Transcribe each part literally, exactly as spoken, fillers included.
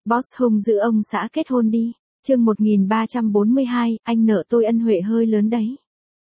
Boss hung dữ ông xã kết hôn đi. Chương một nghìn ba trăm bốn mươi hai, anh nợ tôi ân huệ hơi lớn đấy.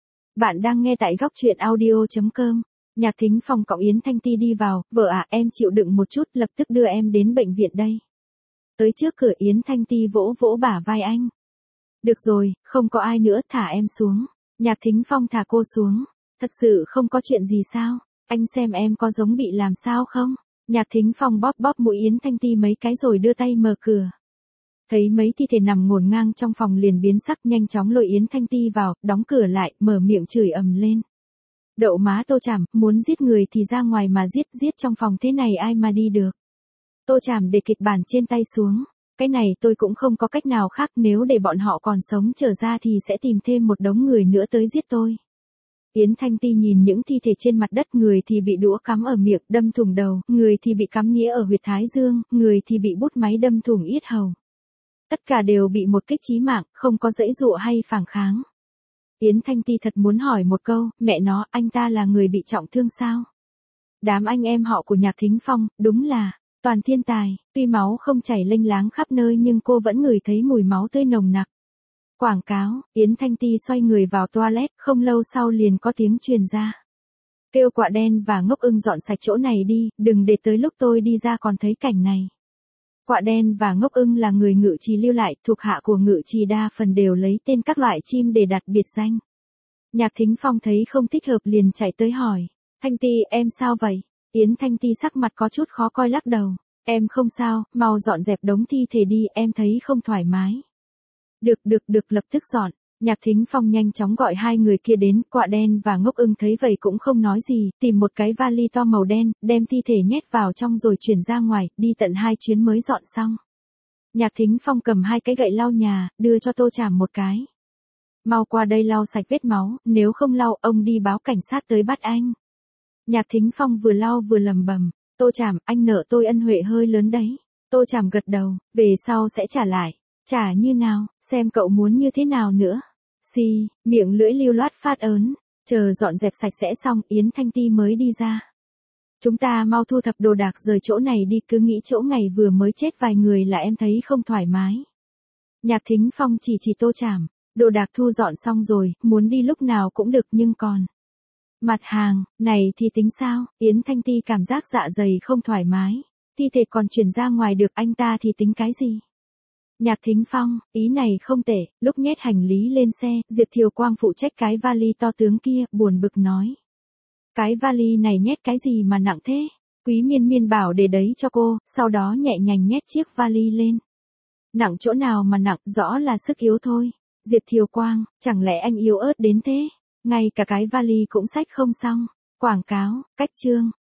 Bạn đang nghe tại góc truyện audio chấm com. Nhạc Thính Phong cõng Yến Thanh Ti đi vào, vợ à em chịu đựng một chút, lập tức đưa em đến bệnh viện đây. Tới trước cửa Yến Thanh Ti vỗ vỗ bả vai anh. Được rồi, không có ai nữa, thả em xuống. Nhạc Thính Phong thả cô xuống. Thật sự không có chuyện gì sao? Anh xem em có giống bị làm sao không? Nhạc Thính Phong bóp bóp mũi Yến Thanh Ti mấy cái rồi đưa tay mở cửa. Thấy mấy thi thể nằm ngổn ngang trong phòng liền biến sắc, nhanh chóng lôi Yến Thanh Ti vào, đóng cửa lại, mở miệng chửi ầm lên. Đậu má Tô Trảm, muốn giết người thì ra ngoài mà giết, giết trong phòng thế này ai mà đi được. Tô Trảm để kịch bản trên tay xuống. Cái này tôi cũng không có cách nào khác, nếu để bọn họ còn sống trở ra thì sẽ tìm thêm một đống người nữa tới giết tôi. Yến Thanh Ti nhìn những thi thể trên mặt đất, người thì bị đũa cắm ở miệng, đâm thủng đầu, người thì bị cắm nĩa ở huyệt thái dương, người thì bị bút máy đâm thủng yết hầu. Tất cả đều bị một kích chí mạng, không có giãy giụa hay phản kháng. Yến Thanh Ti thật muốn hỏi một câu, mẹ nó, anh ta là người bị trọng thương sao? Đám anh em họ của Nhạc Thính Phong, đúng là toàn thiên tài, tuy máu không chảy lênh láng khắp nơi nhưng cô vẫn ngửi thấy mùi máu tươi nồng nặc. Quảng cáo, Yến Thanh Ti xoay người vào toilet, không lâu sau liền có tiếng truyền ra. Kêu Quạ Đen và Ngốc Ưng dọn sạch chỗ này đi, đừng để tới lúc tôi đi ra còn thấy cảnh này. Quạ Đen và Ngốc Ưng là người Ngự Trì lưu lại, thuộc hạ của Ngự Trì đa phần đều lấy tên các loại chim để đặt biệt danh. Nhạc Thính Phong thấy không thích hợp liền chạy tới hỏi. Thanh Ti, em sao vậy? Yến Thanh Ti sắc mặt có chút khó coi lắc đầu. Em không sao, mau dọn dẹp đống thi thể đi, em thấy không thoải mái. Được được được, lập tức dọn. Nhạc Thính Phong nhanh chóng gọi hai người kia đến, Quạ Đen và Ngốc Ưng thấy vậy cũng không nói gì, tìm một cái vali to màu đen, đem thi thể nhét vào trong rồi chuyển ra ngoài, đi tận hai chuyến mới dọn xong. Nhạc Thính Phong cầm hai cái gậy lau nhà, đưa cho Tô Trảm một cái. Mau qua đây lau sạch vết máu, nếu không lau ông đi báo cảnh sát tới bắt anh. Nhạc Thính Phong vừa lau vừa lầm bầm, Tô Trảm, anh nợ tôi ân huệ hơi lớn đấy. Tô Trảm gật đầu, về sau sẽ trả lại. Trả như nào, xem cậu muốn như thế nào nữa. Xì, miệng lưỡi lưu loát phát ớn, chờ dọn dẹp sạch sẽ xong Yến Thanh Ti mới đi ra. Chúng ta mau thu thập đồ đạc rời chỗ này đi, cứ nghĩ chỗ ngày vừa mới chết vài người là em thấy không thoải mái. Nhạc Thính Phong chỉ chỉ Tô Trảm, đồ đạc thu dọn xong rồi, muốn đi lúc nào cũng được nhưng còn. Mặt hàng, này thì tính sao? Yến Thanh Ti cảm giác dạ dày không thoải mái. Thi thể còn chuyển ra ngoài được, anh ta thì tính cái gì? Nhạc Thính Phong, ý này không tệ, lúc nhét hành lý lên xe, Diệp Thiều Quang phụ trách cái vali to tướng kia, buồn bực nói. Cái vali này nhét cái gì mà nặng thế? Quý Miên Miên bảo để đấy cho cô, sau đó nhẹ nhàng nhét chiếc vali lên. Nặng chỗ nào mà nặng, rõ là sức yếu thôi. Diệp Thiều Quang, chẳng lẽ anh yếu ớt đến thế? Ngay cả cái vali cũng xách không xong. Quảng cáo, cách chương,